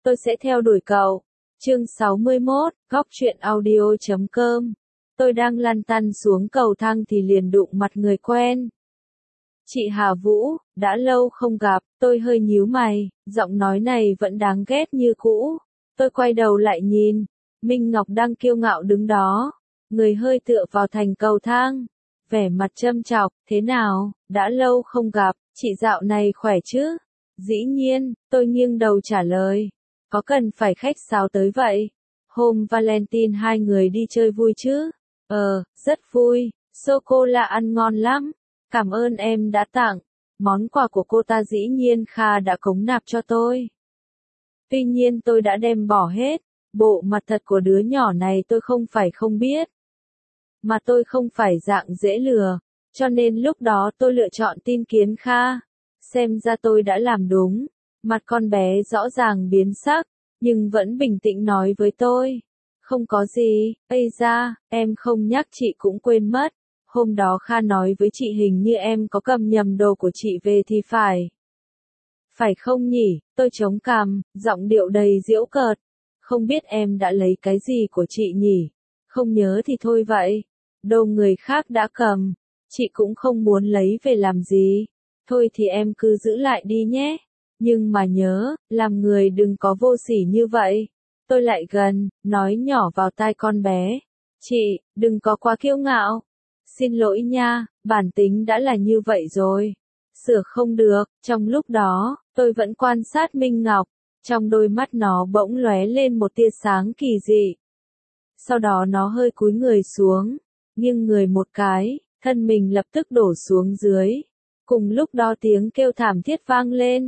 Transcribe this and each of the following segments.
tôi sẽ theo đuổi cậu. Chương 61, Góc truyện audio.com. Tôi đang lăn tăn xuống cầu thang thì liền đụng mặt người quen. Chị Hà Vũ, đã lâu không gặp, tôi hơi nhíu mày, giọng nói này vẫn đáng ghét như cũ. Tôi quay đầu lại nhìn, Minh Ngọc đang kiêu ngạo đứng đó, người hơi tựa vào thành cầu thang, vẻ mặt châm chọc, thế nào, đã lâu không gặp, chị dạo này khỏe chứ? Dĩ nhiên, tôi nghiêng đầu trả lời, có cần phải khách sáo tới vậy? Hôm Valentine hai người đi chơi vui chứ? Rất vui, sô-cô-la ăn ngon lắm, cảm ơn em đã tặng, món quà của cô ta dĩ nhiên Kha đã cống nạp cho tôi. Tuy nhiên tôi đã đem bỏ hết, bộ mặt thật của đứa nhỏ này tôi không phải không biết. Mà tôi không phải dạng dễ lừa, cho nên lúc đó tôi lựa chọn tin kiến Kha. Xem ra tôi đã làm đúng, mặt con bé rõ ràng biến sắc, nhưng vẫn bình tĩnh nói với tôi. Không có gì, ây da, em không nhắc chị cũng quên mất. Hôm đó Kha nói với chị hình như em có cầm nhầm đồ của chị về thì phải. Phải không nhỉ, tôi chống cằm, giọng điệu đầy giễu cợt. Không biết em đã lấy cái gì của chị nhỉ? Không nhớ thì thôi vậy. Đồ người khác đã cầm, chị cũng không muốn lấy về làm gì. Thôi thì em cứ giữ lại đi nhé. Nhưng mà nhớ, làm người đừng có vô sỉ như vậy. Tôi lại gần, nói nhỏ vào tai con bé. Chị, đừng có quá kiêu ngạo. Xin lỗi nha, bản tính đã là như vậy rồi. Sửa không được, trong lúc đó, tôi vẫn quan sát Minh Ngọc. Trong đôi mắt nó bỗng lóe lên một tia sáng kỳ dị. Sau đó nó hơi cúi người xuống, nghiêng người một cái, thân mình lập tức đổ xuống dưới. Cùng lúc đó tiếng kêu thảm thiết vang lên.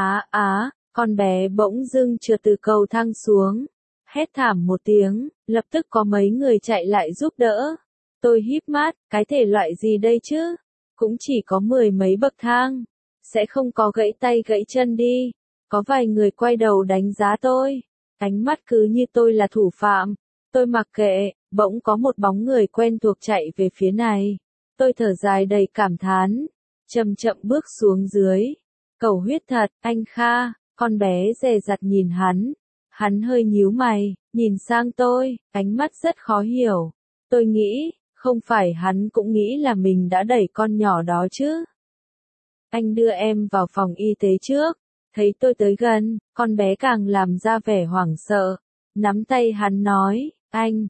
Con bé bỗng dưng trượt từ cầu thang xuống. Hét thảm một tiếng, lập tức có mấy người chạy lại giúp đỡ. Tôi híp mắt, cái thể loại gì đây chứ? Cũng chỉ có 10 mấy bậc thang. Sẽ không có gãy tay gãy chân đi. Có vài người quay đầu đánh giá tôi. Ánh mắt cứ như tôi là thủ phạm. Tôi mặc kệ, bỗng có một bóng người quen thuộc chạy về phía này. Tôi thở dài đầy cảm thán. Chậm chậm bước xuống dưới. Cầu huyết thật, anh Kha, con bé dè dặt nhìn hắn. Hắn hơi nhíu mày, nhìn sang tôi, ánh mắt rất khó hiểu. Tôi nghĩ, không phải hắn cũng nghĩ là mình đã đẩy con nhỏ đó chứ. Anh đưa em vào phòng y tế trước. Thấy tôi tới gần, con bé càng làm ra vẻ hoảng sợ. Nắm tay hắn nói, anh,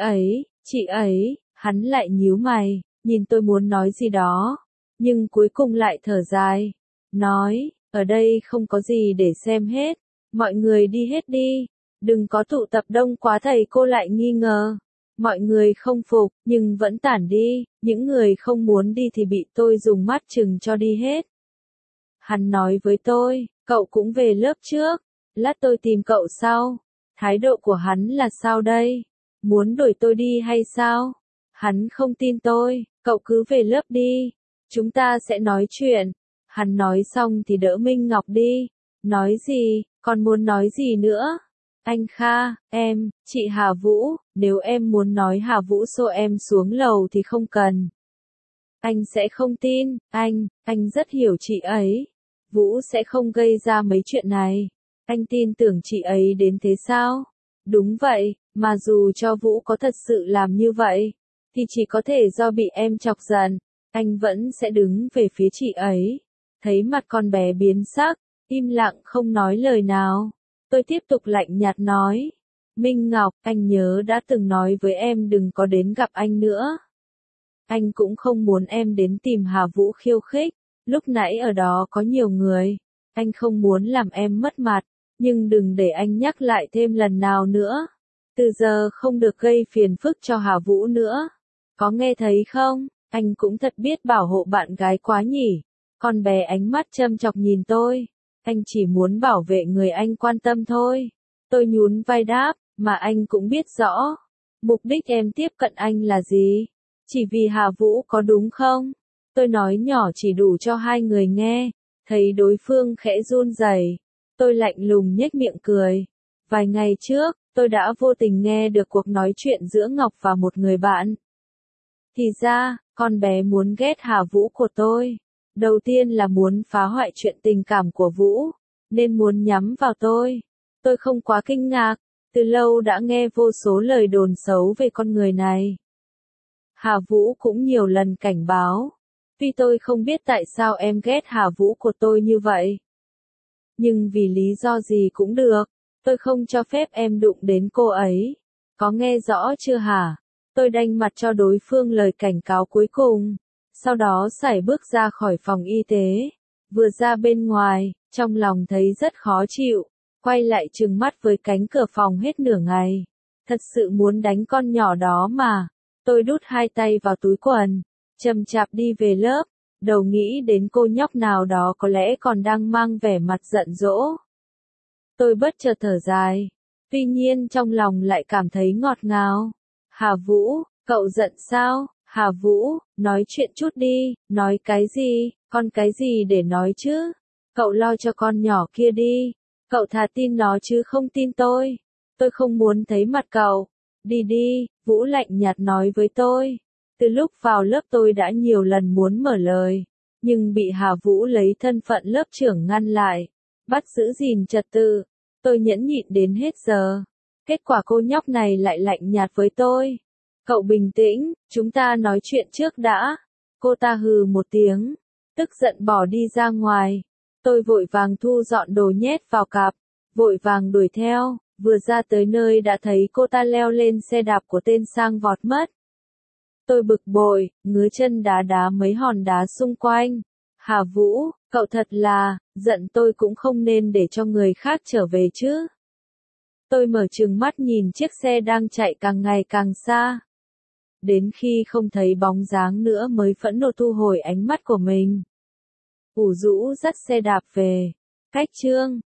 chị ấy, hắn lại nhíu mày, nhìn tôi muốn nói gì đó. Nhưng cuối cùng lại thở dài. Nói, ở đây không có gì để xem hết. Mọi người đi hết đi. Đừng có tụ tập đông quá thầy cô lại nghi ngờ. Mọi người không phục, nhưng vẫn tản đi. Những người không muốn đi thì bị tôi dùng mắt chừng cho đi hết. Hắn nói với tôi, cậu cũng về lớp trước. Lát tôi tìm cậu sau. Thái độ của hắn là sao đây? Muốn đuổi tôi đi hay sao? Hắn không tin tôi, cậu cứ về lớp đi. Chúng ta sẽ nói chuyện. Hắn nói xong thì đỡ Minh Ngọc đi. Nói gì, còn muốn nói gì nữa? Anh Kha, em, chị Hà Vũ, nếu em muốn nói Hà Vũ xô em xuống lầu thì không cần. Anh sẽ không tin, anh rất hiểu chị ấy. Vũ sẽ không gây ra mấy chuyện này. Anh tin tưởng chị ấy đến thế sao? Đúng vậy, mà dù cho Vũ có thật sự làm như vậy, thì chỉ có thể do bị em chọc giận. Anh vẫn sẽ đứng về phía chị ấy. Thấy mặt con bé biến sắc, im lặng không nói lời nào. Tôi tiếp tục lạnh nhạt nói. Minh Ngọc, anh nhớ đã từng nói với em đừng có đến gặp anh nữa. Anh cũng không muốn em đến tìm Hà Vũ khiêu khích. Lúc nãy ở đó có nhiều người. Anh không muốn làm em mất mặt. Nhưng đừng để anh nhắc lại thêm lần nào nữa. Từ giờ không được gây phiền phức cho Hà Vũ nữa. Có nghe thấy không? Anh cũng thật biết bảo hộ bạn gái quá nhỉ. Con bé ánh mắt châm chọc nhìn tôi. Anh chỉ muốn bảo vệ người anh quan tâm thôi. Tôi nhún vai đáp, mà anh cũng biết rõ. Mục đích em tiếp cận anh là gì? Chỉ vì Hà Vũ có đúng không? Tôi nói nhỏ chỉ đủ cho hai người nghe. Thấy đối phương khẽ run rẩy, tôi lạnh lùng nhếch miệng cười. Vài ngày trước, tôi đã vô tình nghe được cuộc nói chuyện giữa Ngọc và một người bạn. Thì ra, con bé muốn ghét Hà Vũ của tôi. Đầu tiên là muốn phá hoại chuyện tình cảm của Vũ, nên muốn nhắm vào tôi. Tôi không quá kinh ngạc, từ lâu đã nghe vô số lời đồn xấu về con người này. Hà Vũ cũng nhiều lần cảnh báo. Tuy tôi không biết tại sao em ghét Hà Vũ của tôi như vậy. Nhưng vì lý do gì cũng được, tôi không cho phép em đụng đến cô ấy. Có nghe rõ chưa hả? Tôi đanh mặt cho đối phương lời cảnh cáo cuối cùng. Sau đó sải bước ra khỏi phòng y tế. Vừa ra bên ngoài, trong lòng thấy rất khó chịu. Quay lại trừng mắt với cánh cửa phòng hết nửa ngày. Thật sự muốn đánh con nhỏ đó mà. Tôi đút hai tay vào túi quần, chậm chạp đi về lớp, đầu nghĩ đến cô nhóc nào đó có lẽ còn đang mang vẻ mặt giận dỗ. Tôi bất chợt thở dài, tuy nhiên trong lòng lại cảm thấy ngọt ngào. Hà Vũ, cậu giận sao? Hà Vũ, nói chuyện chút đi, nói cái gì, con cái gì để nói chứ? Cậu lo cho con nhỏ kia đi, cậu thà tin nó chứ không tin tôi. Tôi không muốn thấy mặt cậu. Đi đi, Vũ lạnh nhạt nói với tôi. Từ lúc vào lớp tôi đã nhiều lần muốn mở lời, nhưng bị Hà Vũ lấy thân phận lớp trưởng ngăn lại, bắt giữ gìn trật tự. Tôi nhẫn nhịn đến hết giờ. Kết quả cô nhóc này lại lạnh nhạt với tôi. Cậu bình tĩnh, chúng ta nói chuyện trước đã. Cô ta hừ một tiếng, tức giận bỏ đi ra ngoài. Tôi vội vàng thu dọn đồ nhét vào cặp, vội vàng đuổi theo. Vừa ra tới nơi đã thấy cô ta leo lên xe đạp của tên sang vọt mất. Tôi bực bội, ngứa chân đá đá mấy hòn đá xung quanh. Hà Vũ, cậu thật là, giận tôi cũng không nên để cho người khác trở về chứ. Tôi mở trừng mắt nhìn chiếc xe đang chạy càng ngày càng xa. Đến khi không thấy bóng dáng nữa mới phẫn nộ thu hồi ánh mắt của mình. Ủ rũ dắt xe đạp về. Cách chương